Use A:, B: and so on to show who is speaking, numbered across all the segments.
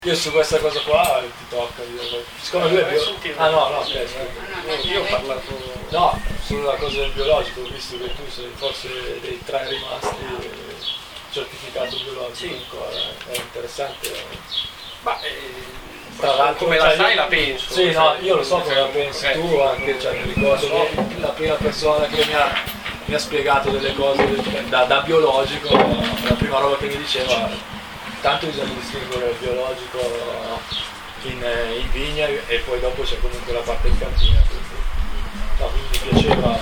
A: Io su questa cosa qua ti tocca, siccome lui è
B: io ho parlato.
A: No, sulla cosa del biologico, visto che tu sei forse dei 3 rimasti certificato biologico, sì. Ancora è interessante.
B: Ma
A: tra l'altro,
B: come la sai la penso.
A: Sì, no, io lo so come la pensi tu, anche mi ricordo che la prima persona che mi ha spiegato delle cose da biologico, la prima roba che mi diceva, tanto bisogna distinguere il biologico in vigna e poi dopo c'è comunque la parte in cantina, quindi mi piaceva.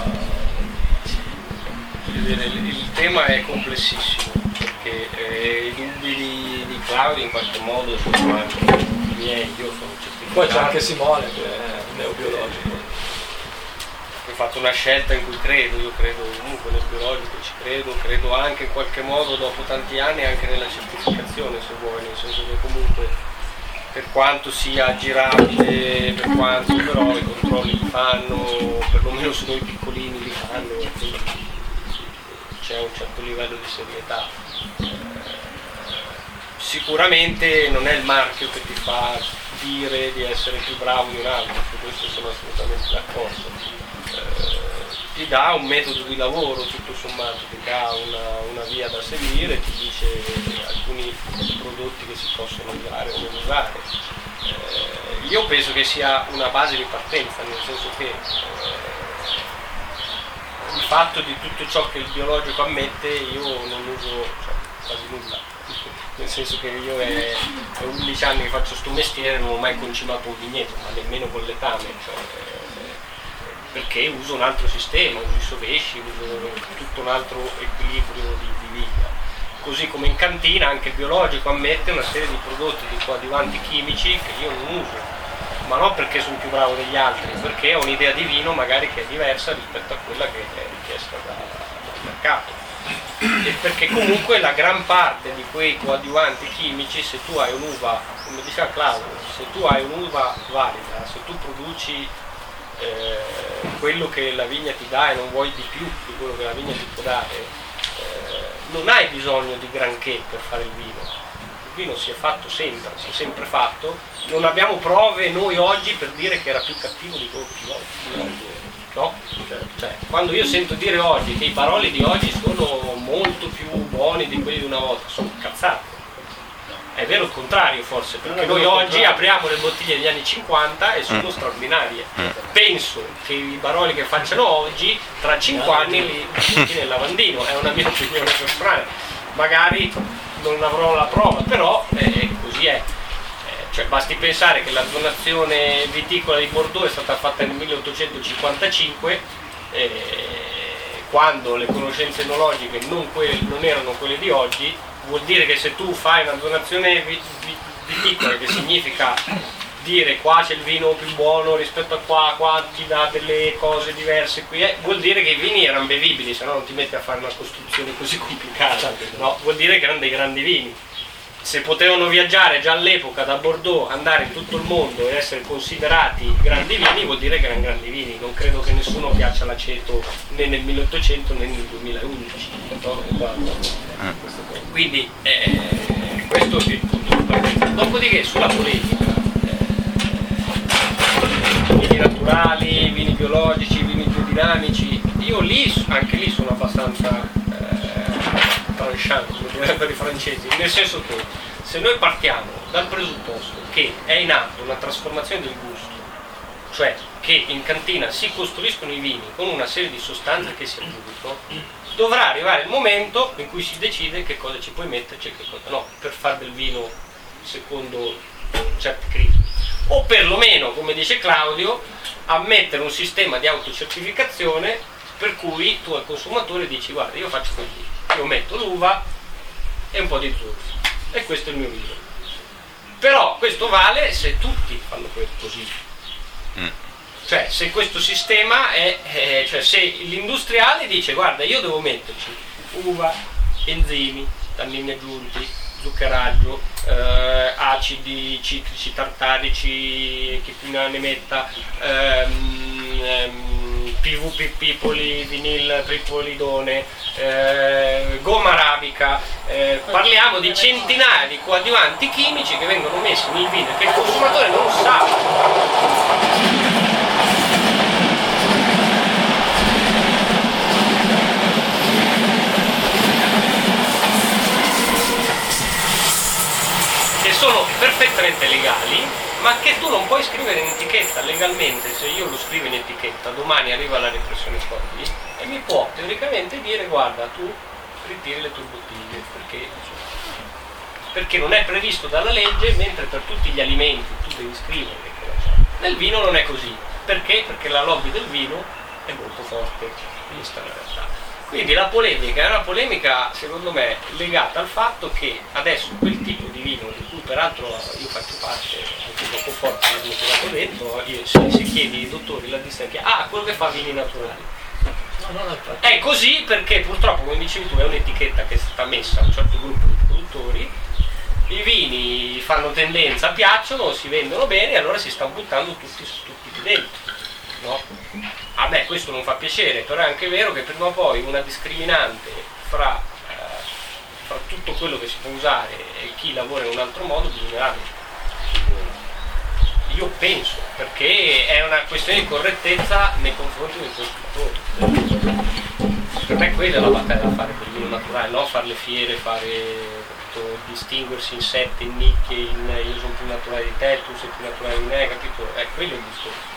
B: Il tema è complessissimo, perché i dubbi di Claudio in qualche modo sono anche i miei, io sono certificato.
A: Poi c'è anche Simone che è un neobiologico.
B: Ho fatto una scelta in cui io credo comunque nel biologico, ci credo anche in qualche modo dopo tanti anni anche nella certificazione, se vuoi, nel senso che comunque per quanto sia aggirabile, per quanto però i controlli li fanno, perlomeno su noi piccolini li fanno, quindi c'è un certo livello di serietà. Sicuramente non è il marchio che ti fa dire di essere più bravo di un altro, su questo sono assolutamente d'accordo. Ti dà un metodo di lavoro tutto sommato, ti dà una via da seguire, ti dice alcuni prodotti che si possono usare o non usare. Io penso che sia una base di partenza, nel senso che il fatto di tutto ciò che il biologico ammette io non uso quasi nulla, nel senso che io è 11 anni che faccio sto mestiere e non ho mai concimato un vigneto, ma nemmeno con letame, perché uso un altro sistema, uso i sovesci, uso tutto un altro equilibrio di vigna. Così come in cantina anche il biologico ammette una serie di prodotti, di coadiuvanti chimici che io non uso, ma non perché sono più bravo degli altri, perché ho un'idea di vino magari che è diversa rispetto a quella che è richiesta dal mercato. E perché comunque la gran parte di quei coadiuvanti chimici, se tu hai un'uva, come diceva Claudio, se tu hai un'uva valida, se tu produci quello che la vigna ti dà e non vuoi di più di quello che la vigna ti può dare, non hai bisogno di granché per fare il vino. Il vino si è fatto sempre, si è sempre fatto. Non abbiamo prove noi oggi per dire che era più cattivo di quello di oggi, no? Cioè, quando io sento dire oggi che i baroli di oggi sono molto più buoni di quelli di una volta, sono cazzate. È vero il contrario forse, perché noi oggi apriamo le bottiglie degli anni 50 e sono straordinarie. Penso che i baroli che facciano oggi, tra 5 anni li butti nel lavandino, è una mia opinione personale. Magari non avrò la prova, però così è. Cioè, basti pensare che la zonazione viticola di Bordeaux è stata fatta nel 1855, quando le conoscenze enologiche non erano quelle di oggi. Vuol dire che se tu fai una zonazione viticola, che significa dire qua c'è il vino più buono rispetto a qua ti dà delle cose diverse qui, vuol dire che i vini erano bevibili, se no non ti metti a fare una costruzione così complicata, no? Vuol dire che erano dei grandi vini. Se potevano viaggiare già all'epoca da Bordeaux, andare in tutto il mondo e essere considerati grandi vini, vuol dire che erano grandi vini. Non credo che nessuno piaccia l'aceto né nel 1800 né nel 2011, no? Quindi questo è il punto di partenza. Dopodiché sulla polemica, vini naturali, vini biologici, vini biodinamici, io anche lì sono abbastanza tranchant, come direbbero i francesi, nel senso che se noi partiamo dal presupposto che è in atto una trasformazione del gusto, cioè che in cantina si costruiscono i vini con una serie di sostanze che si aggiungono, dovrà arrivare il momento in cui si decide che cosa ci puoi metterci e che cosa no, per fare del vino secondo certi criteri. O perlomeno, come dice Claudio, ammettere un sistema di autocertificazione per cui tu al consumatore dici guarda io faccio così, io metto l'uva e un po' di zucchero e questo è il mio vino. Però questo vale se tutti fanno così. Cioè se questo sistema cioè se l'industriale dice guarda io devo metterci uva, enzimi, tannini aggiunti, zuccheraggio, acidi citrici, tartarici, che più ne metta, PVP Pipoli, vinil Pripolidone, gomma arabica, parliamo di centinaia di coadiuvanti chimici che vengono messi nel vino che il consumatore non sa. Sono perfettamente legali, ma che tu non puoi scrivere in etichetta legalmente. Se io lo scrivo in etichetta, domani arriva la repressione Corti e mi può teoricamente dire: guarda, tu ritiri le tue bottiglie, perché non è previsto dalla legge, mentre per tutti gli alimenti tu devi scrivere. Nel vino non è così. Perché? Perché la lobby del vino è molto forte, questa è la realtà. Quindi la polemica è una polemica, secondo me, legata al fatto che adesso quel tipo di vino, di cui peraltro io faccio parte, anche dopo forte, l'ho tirato dentro, se chiedi ai dottori la distilleria, quello che fa vini naturali. È così perché purtroppo, come dicevi tu, è un'etichetta che è stata messa a un certo gruppo di produttori, i vini fanno tendenza, piacciono, si vendono bene, e allora si stanno buttando tutti dentro. No? A me questo non fa piacere, però è anche vero che prima o poi una discriminante fra tutto quello che si può usare e chi lavora in un altro modo bisognerà. Io penso, perché è una questione di correttezza nei confronti del consumatore. Per me quella è la battaglia da fare per il vino naturale, no fare le fiere, distinguersi in sette, in nicchie, io sono più naturale di te, tu sei più naturale di me, capito? È quello il discorso.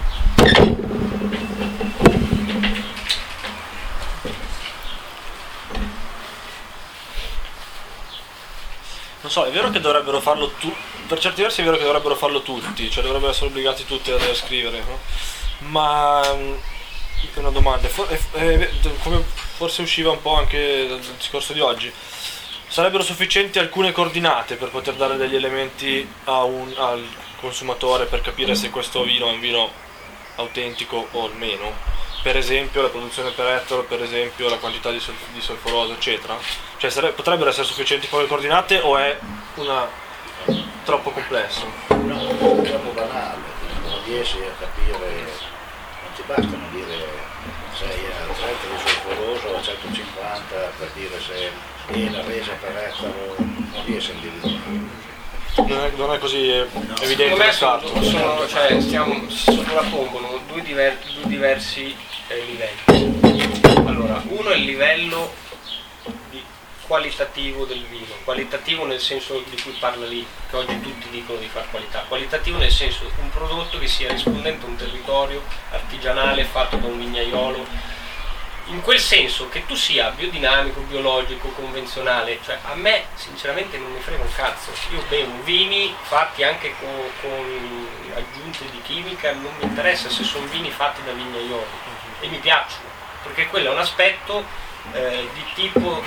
A: Non so, è vero che dovrebbero farlo per certi versi è vero che dovrebbero farlo tutti, cioè dovrebbero essere obbligati tutti a scrivere, no? Ma è una domanda, come forse usciva un po' anche dal discorso di oggi, sarebbero sufficienti alcune coordinate per poter dare degli elementi al consumatore per capire se questo vino è un vino autentico o meno? Per esempio la produzione per ettaro, per esempio la quantità di solforoso, eccetera. Cioè potrebbero essere sufficienti poche coordinate o è troppo complesso?
C: No, è troppo banale, non riesci a capire, non ti bastano dire sei a 30 di solforoso, a 150 per dire se è la resa per ettaro, non riesci a individuare.
A: Non è così evidente lo scatto.
B: Si sovrappongono due diversi livelli. Allora, uno è il livello qualitativo del vino, qualitativo nel senso di cui parla lì, che oggi tutti dicono di far qualità, qualitativo nel senso un prodotto che sia rispondente a un territorio artigianale fatto da un vignaiolo, in quel senso che tu sia biodinamico, biologico, convenzionale, cioè a me sinceramente non mi frega un cazzo, io bevo vini fatti anche con aggiunte di chimica, non mi interessa se sono vini fatti da vignaioli e mi piacciono, perché quello è un aspetto di tipo,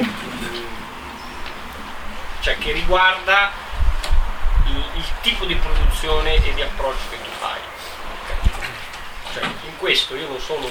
B: cioè che riguarda il tipo di produzione e di approccio che tu fai. Cioè, in questo io non sono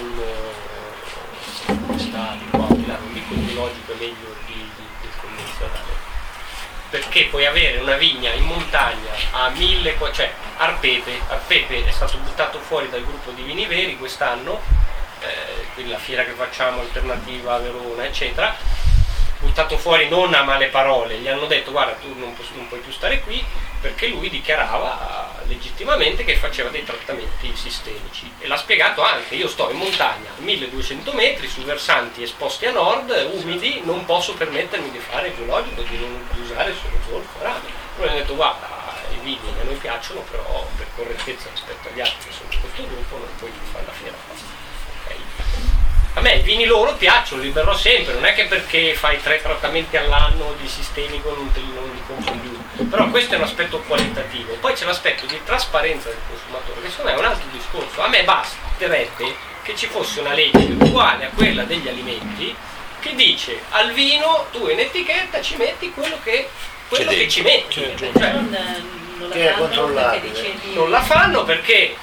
B: non dico il biologico è meglio del convenzionale, perché puoi avere una vigna in montagna a 1000, cioè Arpepe è stato buttato fuori dal gruppo di vini veri quest'anno, quindi la fiera che facciamo alternativa a Verona eccetera, buttato fuori non a male parole, gli hanno detto guarda tu non puoi più stare qui, perché lui dichiarava legittimamente che faceva dei trattamenti sistemici e l'ha spiegato anche, io sto in montagna a 1200 metri su versanti esposti a nord, umidi, non posso permettermi di fare biologico, di usare solo zolfo, rame. Poi hanno detto guarda i vini a noi piacciono, però per correttezza rispetto agli altri che sono di questo gruppo non puoi più fare la fiera. Okay. A me i vini loro piacciono, li berrò sempre, non è che perché fai 3 trattamenti all'anno di sistemico non li compri più, però questo è un aspetto qualitativo. Poi c'è l'aspetto di trasparenza del consumatore, che secondo me è un altro discorso. A me basterebbe che ci fosse una legge uguale a quella degli alimenti, che dice al vino tu in etichetta ci metti quello che ci metti, cioè,
C: che è controllabile.
B: Non la fanno perché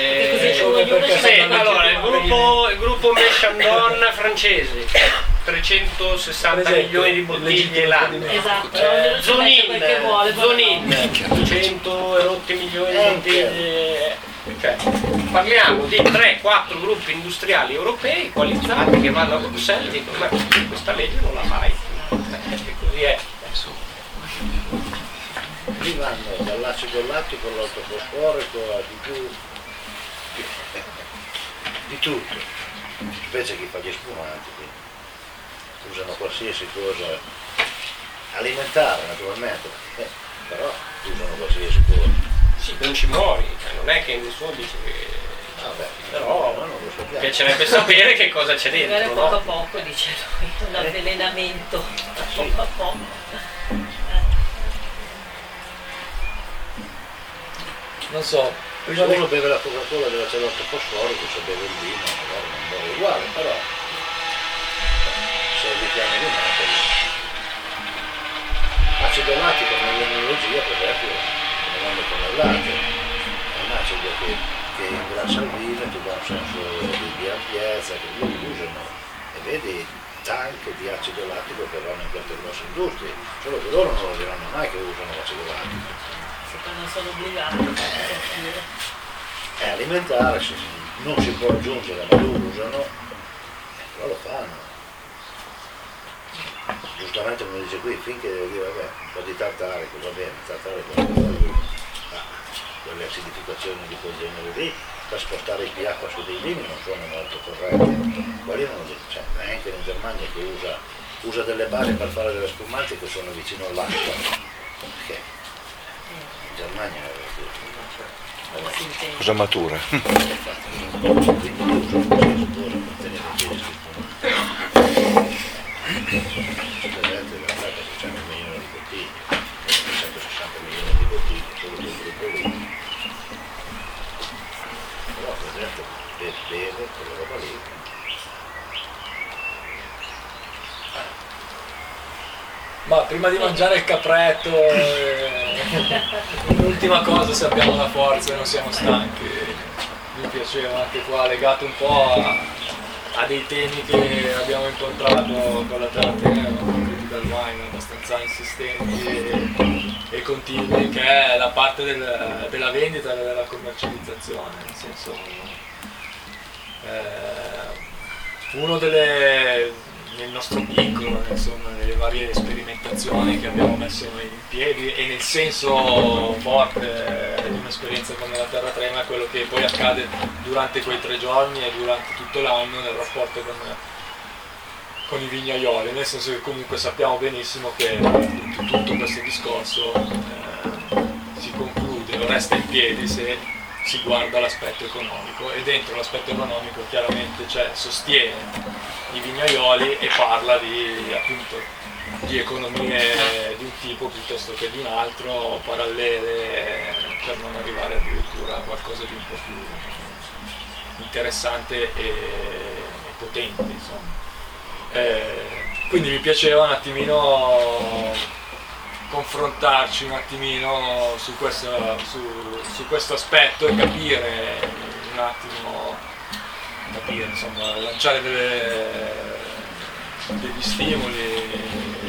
B: allora il gruppo Méchandon francese 360 milioni di bottiglie l'anno, Zonin 100 e rotti milioni di bottiglie, Cioè, parliamo di 3-4 gruppi industriali europei qualificati che vanno a Bruxelles e dicono: ma questa legge non la fai. E così è.
C: Lì vanno dall'acido lattico all'ortofosforico a di tutto, specie chi fa gli spumanti, quindi usano qualsiasi cosa alimentare naturalmente, però usano qualsiasi cosa.
B: Sì, non ci muori, cioè, non è che nessuno dice che.
C: Vabbè,
B: Però
C: no, non lo sappiamo.
B: piacerebbe sapere che cosa c'è
D: Magari
B: dentro,
D: poco a
B: no?
D: poco, dice lui, un avvelenamento, poco a poco.
A: Non so,
C: Se uno beve la Coca-Cola deve c'è l'ortofosforico, se beve il vino magari non muore uguale, però se evitiamo di metterlo. Acido lattico nell'enologia per esempio come vanno con il latte, è un acido che ingrassa il vino e ti dà un senso di ampiezza, che lo usano e vedi tank di acido lattico che vanno in queste grosse industrie, solo che loro non lo diranno mai che usano l'acido lattico.
D: Non sono obbligati a capire.
C: È alimentare, non si può aggiungere, ma lo usano, però lo fanno. Giustamente mi dice qui, finché devo dire, vabbè, un po' di tartarico, va bene, tartarico, quelle acidificazioni di quel genere lì, per spostare il pH su dei limiti non sono molto corretti. Quelli non lo dico, cioè, anche in Germania che usa delle basi per fare delle spumanti che sono vicino all'acqua. Perché? In Germania
E: Cosa matura?
A: ma prima di mangiare il capretto, l'ultima cosa se abbiamo la forza e non siamo stanchi, mi piaceva anche qua, legato un po' a dei temi che abbiamo incontrato con la terapia, con Critical Wine abbastanza insistenti e continui, che è la parte della vendita e della commercializzazione, nel senso uno nel nostro piccolo, insomma, nelle varie sperimentazioni che abbiamo messo in piedi e nel senso forte di un'esperienza come la Terra Trema è quello che poi accade durante quei 3 giorni e durante tutto l'anno nel rapporto con i vignaioli, nel senso che comunque sappiamo benissimo che tutto questo discorso si conclude o resta in piedi se si guarda l'aspetto economico, e dentro l'aspetto economico chiaramente sostiene i vignaioli e parla di economie di un tipo piuttosto che di un altro, parallele, per non arrivare addirittura a qualcosa di un po' più interessante e potente, insomma. Quindi mi piaceva un attimino confrontarci un attimino su questo aspetto e capire un attimo, insomma, lanciare degli stimoli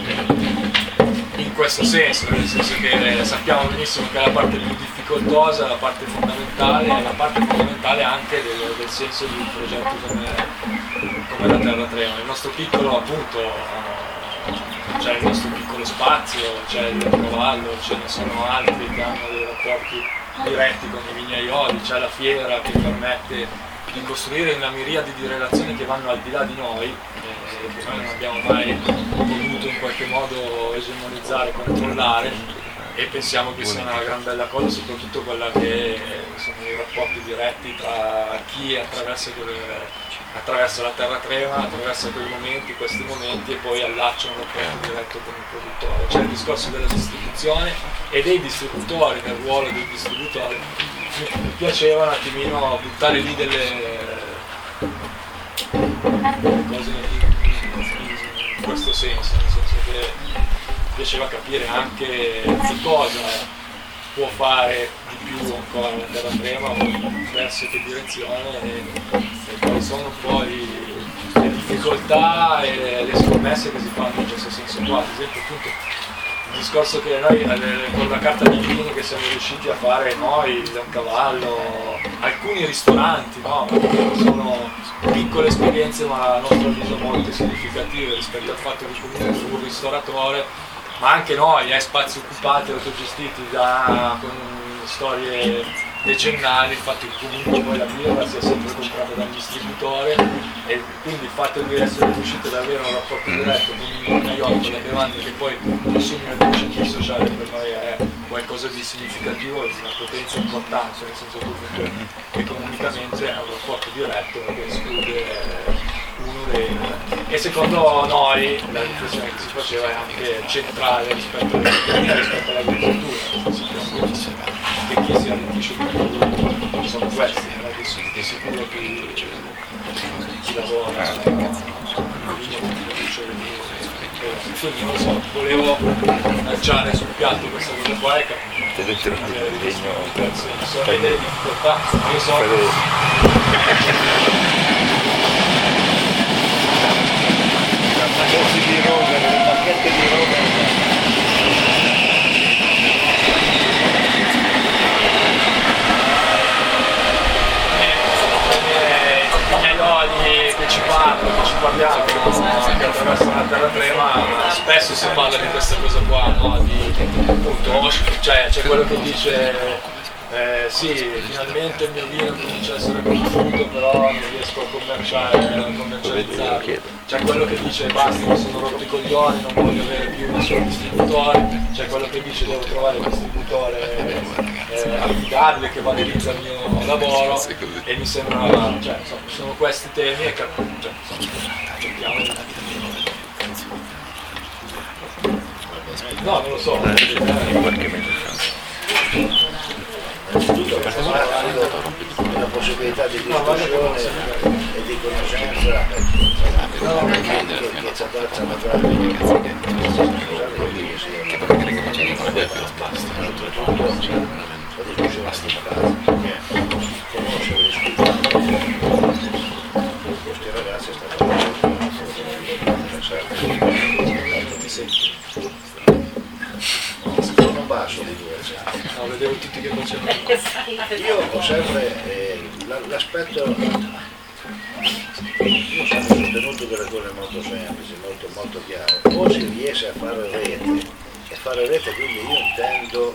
A: in questo senso, nel senso che sappiamo benissimo che è la parte più difficoltosa, la parte fondamentale, è la parte fondamentale anche del senso di un progetto come la Terra Trema. Il nostro piccolo, appunto, c'è il nostro piccolo spazio, c'è il cavallo, ce ne sono altri che hanno dei rapporti diretti con i vignaioli, c'è la fiera che permette di costruire una miriade di relazioni che vanno al di là di noi, che noi non abbiamo mai voluto in qualche modo egemonizzare, controllare, e pensiamo che sia una gran bella cosa, soprattutto quella che sono i rapporti diretti tra chi attraversa la Terra Trema, attraversa questi momenti e poi allaccia un rapporto diretto con il produttore. C'è il discorso della distribuzione e dei distributori, del ruolo dei distributori. Mi piaceva un attimino buttare lì delle cose in questo senso, nel senso che mi piaceva capire anche che cosa può fare di più ancora la Terra Trema, verso che direzione e quali sono un po' le difficoltà e le scommesse che si fanno in questo senso qua. Ad esempio, appunto, discorso che noi con la carta di vini che siamo riusciti a fare noi, il Leoncavallo, alcuni ristoranti, no? Sono piccole esperienze ma a nostro avviso molto significative rispetto al fatto che comunque fu un ristoratore, ma anche noi, spazi occupati, autogestiti con storie decennali, il fatto che comunque poi la birra sia sempre comprata dal distributore e quindi il fatto di essere riusciti ad avere un rapporto diretto con un maiotto, le bevande che poi consumi nel centro sociale per noi è qualcosa di significativo e di una potenza importante, nel senso che economicamente è un rapporto diretto che esclude uno dei... E secondo noi la riflessione che si faceva è anche centrale rispetto all'agricoltura, che chi si arricchisce di più sono questi, di sicuro chi lavora quindi non lo so, volevo lanciare sul piatto questa cosa qua e vedere le difficoltà, io so
C: le bacchette di roba.
A: Che ci parliamo che attraversano la terratrema, spesso si parla di questa cosa qua, no? Di appunto, cioè c'è quello che dice sì, finalmente il mio vino comincia a essere conosciuto, però non riesco a commercializzarlo. C'è quello che dice basta, mi sono rotto i coglioni, non voglio avere più nessun distributore, c'è quello che dice devo trovare un distributore affidabile che valorizza il mio lavoro e mi sembra, cioè, sono questi temi e cerchiamo di... No, non lo so.
C: Innanzitutto la possibilità di discussione e di conoscenza che ci abbraccia la conoscere le questi ragazzi è stato non basso di due,
A: no, vedevo tutti che facevano.
C: Io ho sempre l'aspetto, io ho sempre sostenuto delle cose molto semplici, molto chiare. O si riesce a fare rete, e fare rete quindi io intendo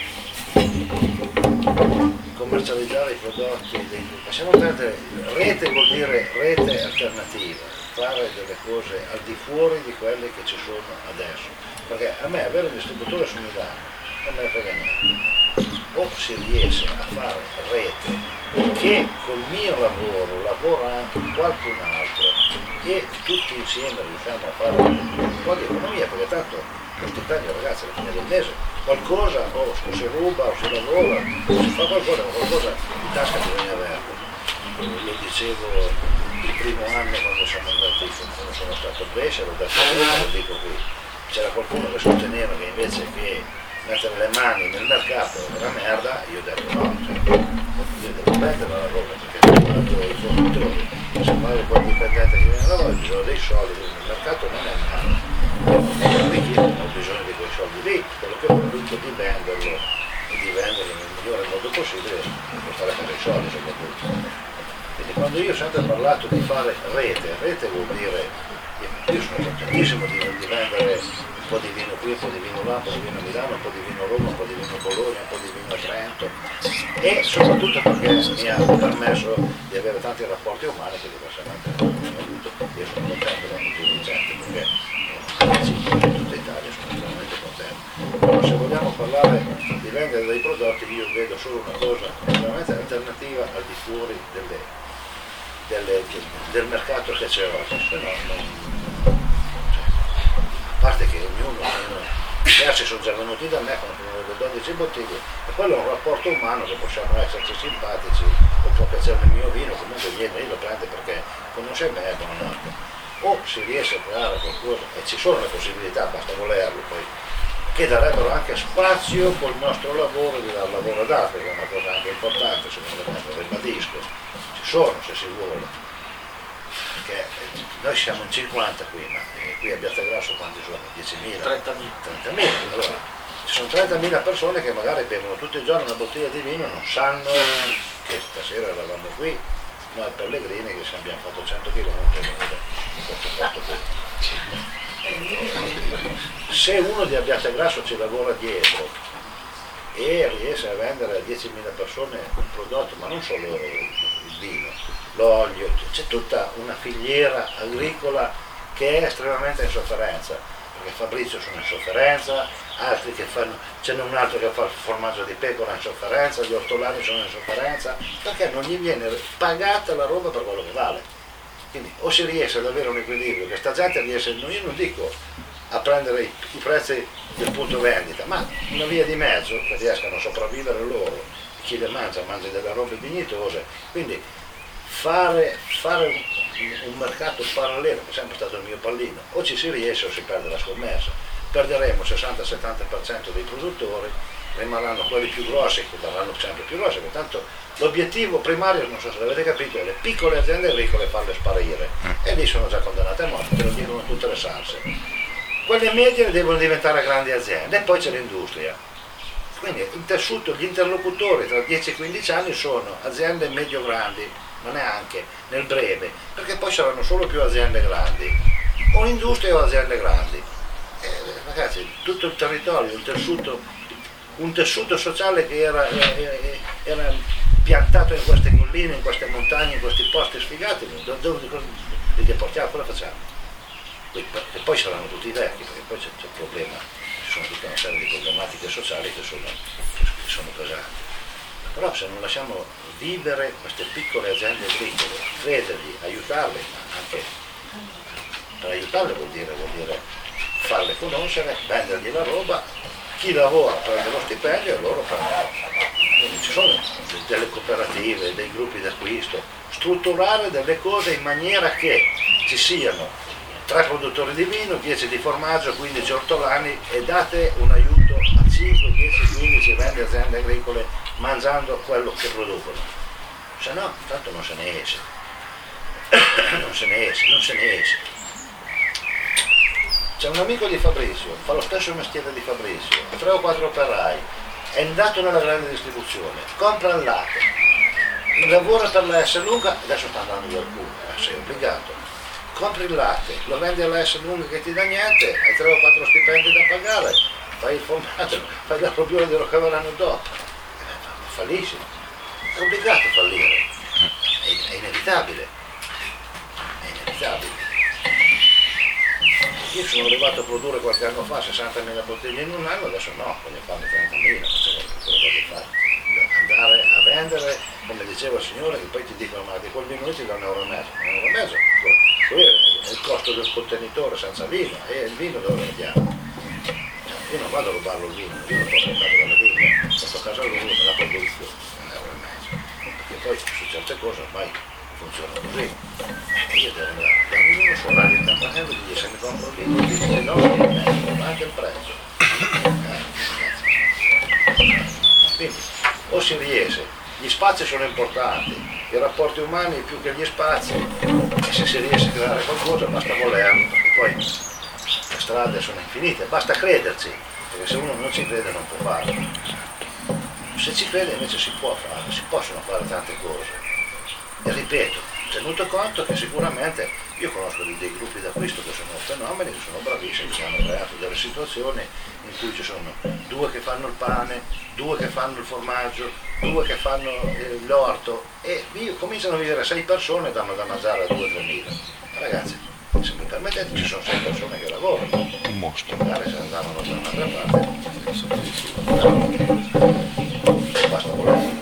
C: commercializzare i prodotti, lasciamo perdere, rete vuol dire rete alternativa, fare delle cose al di fuori di quelle che ci sono adesso, perché a me avere un distributore su Milano non me ne frega niente, o si riesce a fare rete che col mio lavoro lavora anche qualcun altro e tutti insieme riusciamo a fare un po' di economia, perché tanto lo stipendio ragazzi alla fine del mese qualcosa o si ruba o si lavora o si fa qualcosa in tasca bisogna averlo. Io dicevo il primo anno quando siamo andati, quando sono stato a Brescia, l'ho detto prima, lo dico qui, c'era qualcuno che sosteneva che invece che mettere le mani nel mercato era merda, io ho detto no, io devo prendere la roba perché ho fatto i fornitori, se fai un po' dipendente che viene a lavorare bisogna dei soldi, quindi il mercato non è male. Io non ho bisogno di quei soldi lì, quello che ho voluto di venderlo e di venderlo nel migliore modo possibile per fare per i soldi soprattutto. Quindi quando io ho sempre parlato di fare rete vuol dire, io sono contentissimo di vendere un po' di vino qui, un po' di vino là, un po' di vino a Milano, un po' di vino a Roma, un po' di vino a Bologna, un po' di vino a Trento e soprattutto perché mi ha permesso di avere tanti rapporti umani che diversamente non ho avuto. Io sono contento da tutti i gente perché in tutta Italia sono estremamente contento. Però se vogliamo parlare di vendere dei prodotti io vedo solo una cosa veramente alternativa al di fuori del mercato che c'è oggi, se no a parte che ognuno i terzi sono già venuti da me con 12 bottiglie e quello è un rapporto umano che possiamo esserci simpatici o può piacere il mio vino, comunque viene io lo prende perché conosce me e buonanotte, o si riesce a creare qualcosa e ci sono le possibilità, basta volerlo poi, che darebbero anche spazio col nostro lavoro di dar lavoro ad altri, che è una cosa anche importante secondo me, lo ribadisco, ci sono se si vuole. perché noi siamo in 50 qui, ma qui a Biattagrasso quanti sono? 10.000? 30.000. Allora, ci sono 30.000 persone che magari bevono tutti i giorni una bottiglia di vino e non sanno che stasera eravamo qui, noi pellegrini che abbiamo fatto 100 km in questo posto qui. Se uno di Abbiattagrasso ci lavora dietro e riesce a vendere a 10.000 persone un prodotto, ma non solo il vino, l'olio, c'è tutta una filiera agricola che è estremamente in sofferenza, perché Fabrizio sono in sofferenza, altri che fanno, ce n'è un altro che fa il formaggio di pecora in sofferenza, gli ortolani sono in sofferenza, perché non gli viene pagata la roba per quello che vale. Quindi o si riesce ad avere un equilibrio, che sta gente riesce, io non dico a prendere i prezzi del punto vendita, ma una via di mezzo che riescano a sopravvivere loro, chi le mangia delle robe dignitose, quindi fare un mercato parallelo, che è sempre stato il mio pallino, o ci si riesce o si perde la scommessa. Perderemo il 60-70% dei produttori, rimarranno quelli più grossi che verranno sempre più grossi, perché tanto l'obiettivo primario, non so se l'avete capito, è le piccole aziende agricole farle sparire, e lì sono già condannate a morte, te lo dicono tutte le salse. Quelle medie devono diventare grandi aziende, e poi c'è l'industria. Quindi il tessuto, gli interlocutori tra 10 e 15 anni sono aziende medio-grandi, ma neanche nel breve, perché poi saranno solo più aziende grandi, o industria o aziende grandi. Ragazzi, tutto il territorio, un tessuto sociale che era piantato in queste colline, in queste montagne, in questi posti sfigati, dove li deportiamo, cosa facciamo? E poi saranno tutti vecchi, perché poi c'è il problema, ci sono tutta una serie di problematiche sociali che sono pesanti. Però se non lasciamo vivere queste piccole aziende agricole, credergli, aiutarle, ma anche per aiutarle vuol dire farle conoscere, vendergli la roba, chi lavora prende lo stipendio e loro prendono. Quindi ci sono delle cooperative, dei gruppi d'acquisto, strutturare delle cose in maniera che ci siano 3 produttori di vino, 10 di formaggio, 15 ortolani, e date un aiuto a 5, 10, 15 vende aziende agricole mangiando quello che producono. Se no, tanto non se ne esce. Non se ne esce. C'è un amico di Fabrizio, fa lo stesso mestiere di Fabrizio, 3 o 4 operai, è andato nella grande distribuzione, compra il latte, lavora per la S lunga, adesso sta andando via alcuno, sei obbligato, compri il latte, lo vendi alla S lunga che ti dà niente, hai 3 o 4 stipendi da pagare, fai il formaggio, fai la robione dello che avranno dopo, fallisci, è obbligato a fallire, è inevitabile. Io sono arrivato a produrre qualche anno fa 60.000 bottiglie in un anno, adesso no, ne fanno 30.000, andare a vendere, come diceva il signore, che poi ti dicono ma di quel vino lì ti dà €1,50, €1,50, poi è il costo del contenitore senza vino, e il vino dove lo vendiamo? Io non vado a rubarlo il vino lo posso comprare dalla vigna, porto a casa lui, me la produco, €1,50, perché poi su certe cose ormai funziona così. E io devo andare da uno su orario di campanello e gli se mi compro il vino, dice no, ma anche il prezzo. Quindi o si riesce, gli spazi sono importanti, i rapporti umani più che gli spazi, e se si riesce a creare qualcosa basta volerlo, perché poi le strade sono infinite, basta crederci, perché se uno non ci crede non può farlo. Se ci crede invece si può fare, si possono fare tante cose. E ripeto, tenuto conto che sicuramente io conosco dei gruppi d'acquisto che sono fenomeni, che sono bravissimi, che hanno creato delle situazioni in cui ci sono 2 che fanno il pane, 2 che fanno il formaggio, 2 che fanno l'orto, e cominciano a vivere 6 persone e danno da mangiare a 2-3 mila. Ragazzi, se mi permettete, ci sono 6 persone che lavorano, magari se andavano da un'altra parte, basta volere.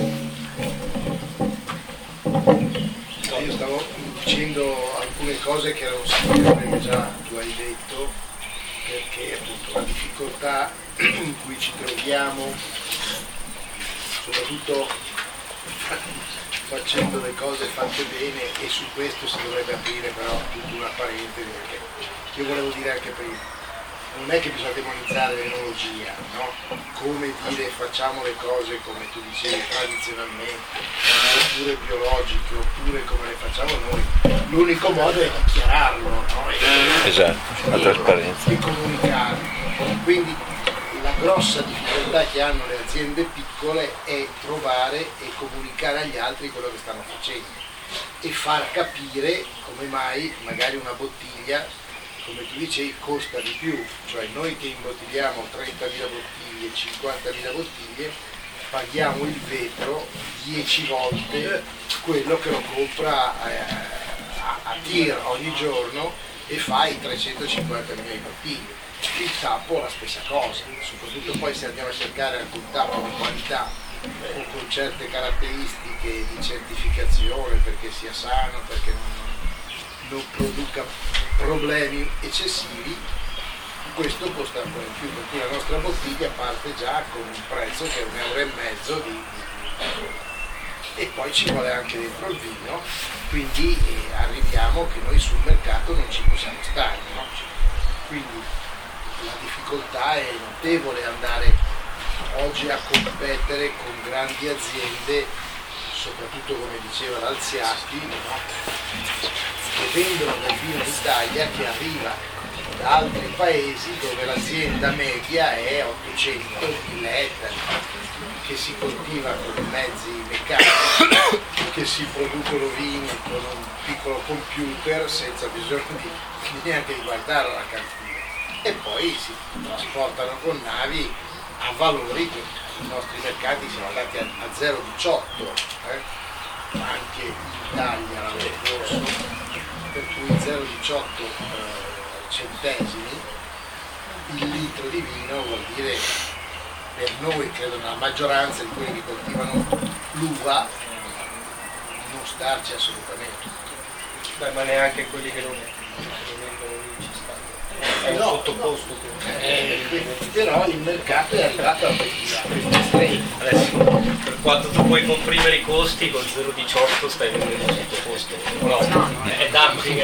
E: Io stavo dicendo alcune cose che erano sicure che già tu hai detto, perché appunto la difficoltà in cui ci troviamo, soprattutto facendo le cose fatte bene, e su questo si dovrebbe aprire però tutta una parentesi, perché io volevo dire anche prima, non è che bisogna demonizzare l'enologia, no? Come dire facciamo le cose come tu dicevi tradizionalmente, oppure biologiche, oppure come le facciamo noi. L'unico modo è dichiararlo, no?
F: Esatto, la trasparenza.
E: E comunicarlo. Quindi la grossa difficoltà che hanno le aziende piccole è trovare e comunicare agli altri quello che stanno facendo e far capire come mai magari una bottiglia, come tu dicevi, costa di più, cioè noi che imbottigliamo 30.000 bottiglie, 50.000 bottiglie, paghiamo il vetro 10 volte quello che lo compra a tir ogni giorno e fa i 350.000 bottiglie. Il tappo la stessa cosa, soprattutto poi se andiamo a cercare anche un tappo di qualità o con certe caratteristiche di certificazione perché sia sano, perché non produca problemi eccessivi, questo costa ancora di più, per cui la nostra bottiglia parte già con un prezzo che è €1,50 e poi ci vuole anche dentro il vino, quindi arriviamo che noi sul mercato non ci possiamo stare, no? Quindi la difficoltà è notevole andare oggi a competere con grandi aziende, soprattutto come diceva l'Alziati, no? Che vendono del vino in Italia che arriva da altri paesi dove l'azienda media è 800.000 ettari, che si coltiva con mezzi meccanici, che si producono vini con un piccolo computer senza bisogno di neanche di guardare la cantina. E poi si trasportano con navi a valori che i nostri mercati siamo andati a 0,18, anche in Italia l'anno scorso, per cui 0,18 centesimi il litro di vino vuol dire per noi, credo nella maggioranza di quelli che coltivano l'uva, non starci assolutamente.
B: Beh, ma neanche quelli che non vendono lì ci stanno. È un sottocosto
E: però il mercato è arrivato a questi estremi.
B: Adesso, per quanto tu puoi comprimere i costi, con 0,18 stai vendendo sottocosto. No, è dumping.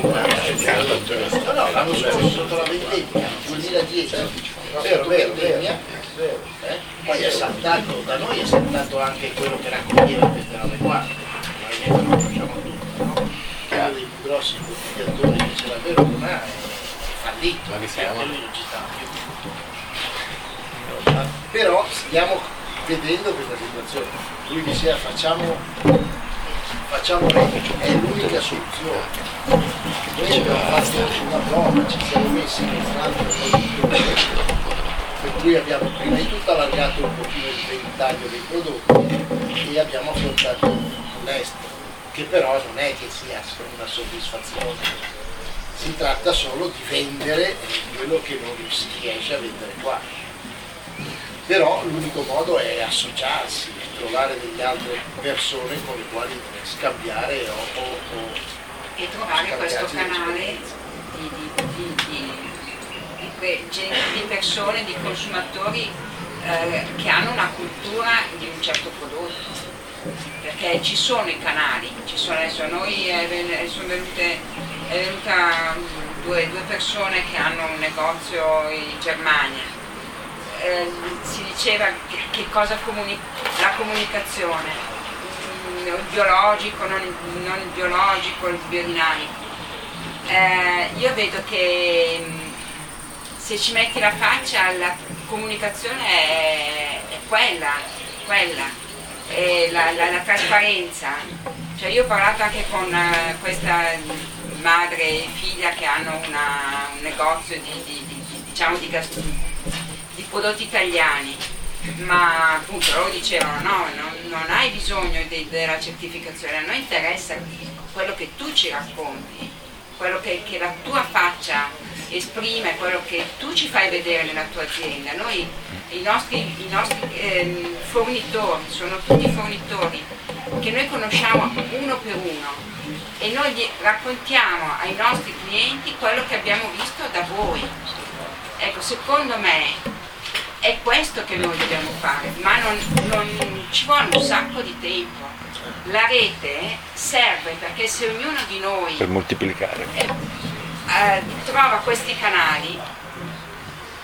E: No, l'anno scorso sotto la vendemmia, 2010, vero. Poi è saltato, da noi è saltato anche quello che raccoglieva queste robe qua, non lo facciamo tutto, no? Uno dei più grossi bottigliatori che c'era a Verona è fallito, perché lui non ci stava più. Però stiamo vedendo questa situazione, lui diceva facciamo è l'unica soluzione. Noi abbiamo fatto una prova, ci siamo messi con un altro produttore, per cui abbiamo prima di tutto allargato un pochino il ventaglio dei prodotti e abbiamo affrontato l'estero, che però non è che sia una soddisfazione. Si tratta solo di vendere quello che non si riesce a vendere qua. Però l'unico modo è associarsi, trovare delle altre persone con le quali scambiare
G: e trovare questo canale di persone, di consumatori che hanno una cultura di un certo prodotto. Perché ci sono i canali, adesso a noi sono venuta due persone che hanno un negozio in Germania. Si diceva che cosa la comunicazione, il biologico, non il biologico, il biodinamico. Io vedo che se ci metti la faccia la comunicazione è quella. E la trasparenza, cioè io ho parlato anche con questa madre e figlia che hanno un negozio di prodotti italiani, ma appunto loro dicevano non hai bisogno della certificazione, a noi interessa quello che tu ci racconti, quello che la tua faccia esprime, quello che tu ci fai vedere nella tua azienda. Noi i nostri fornitori sono tutti fornitori che noi conosciamo uno per uno e noi gli raccontiamo ai nostri clienti quello che abbiamo visto da voi. Ecco, secondo me è questo che noi dobbiamo fare, ma non ci vuole un sacco di tempo. La rete serve perché se ognuno di noi
F: per moltiplicare
G: trova questi canali,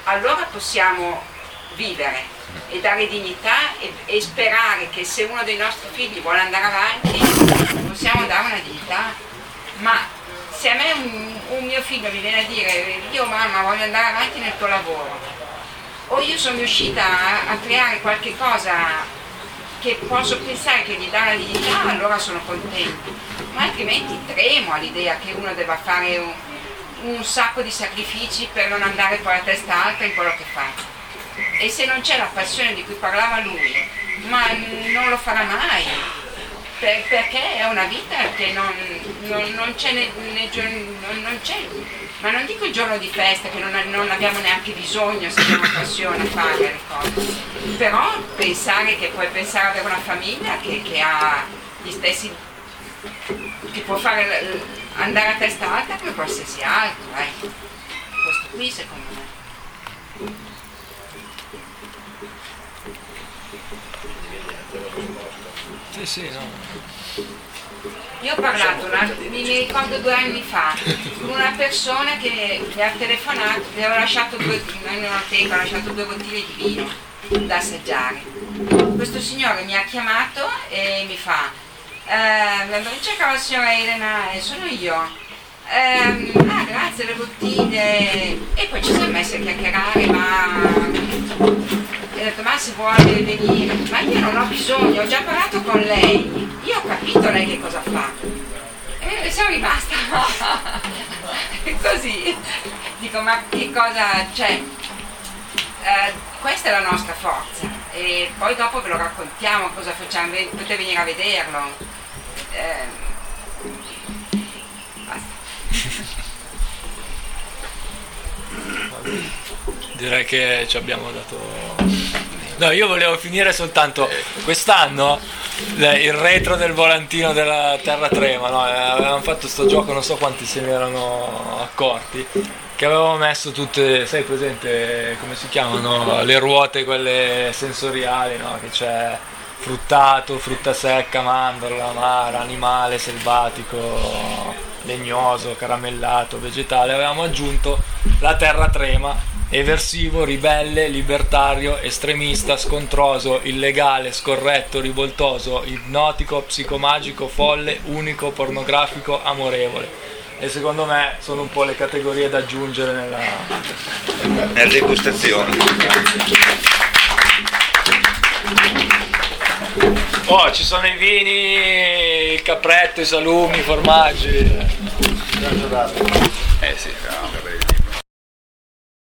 G: allora possiamo vivere e dare dignità e sperare che se uno dei nostri figli vuole andare avanti possiamo dare una dignità. Ma se a me un mio figlio mi viene a dire io mamma voglio andare avanti nel tuo lavoro, o io sono riuscita a creare qualche cosa che posso pensare che gli dà la dignità, allora sono contenta, ma altrimenti tremo all'idea che uno debba fare un sacco di sacrifici per non andare poi a testa alta in quello che fa. E se non c'è la passione di cui parlava lui, ma non lo farà mai, perché è una vita che non c'è non c'è, ma non dico il giorno di festa che non abbiamo neanche bisogno se abbiamo passione a fare le cose, però pensare che puoi pensare ad avere una famiglia che ha gli stessi, che può fare andare a testa alta come qualsiasi altro, questo qui secondo me.
A: Sì, no.
G: Io ho parlato, mi ricordo 2 anni fa, con una persona che mi ha telefonato, mi aveva lasciato due bottiglie di vino da assaggiare. Questo signore mi ha chiamato e mi fa, cercava la signora Elena, sono io. Grazie, le bottiglie. E poi ci siamo messi a chiacchierare, e ho detto ma se vuole venire, ma io non ho bisogno, ho già parlato con lei, io ho capito lei che cosa fa, e sono rimasta così, dico ma che cosa c'è, questa è la nostra forza e poi dopo ve lo raccontiamo cosa facciamo, potete venire a vederlo, basta.
A: Direi che ci abbiamo dato. No, io volevo finire soltanto quest'anno il retro del volantino della Terra Trema, no? Avevamo fatto sto gioco, non so quanti se ne erano accorti, che avevamo messo tutte, sai presente come si chiamano, le ruote quelle sensoriali, no? Che c'è fruttato, frutta secca, mandorla, amara, animale, selvatico, legnoso, caramellato, vegetale. Avevamo aggiunto la Terra Trema: eversivo, ribelle, libertario, estremista, scontroso, illegale, scorretto, rivoltoso, ipnotico, psicomagico, folle, unico, pornografico, amorevole. E secondo me sono un po' le categorie da aggiungere nella
F: degustazione.
A: Oh, ci sono i vini, il capretto, i salumi, i formaggi.
C: Buona giornata.
F: Sì, no,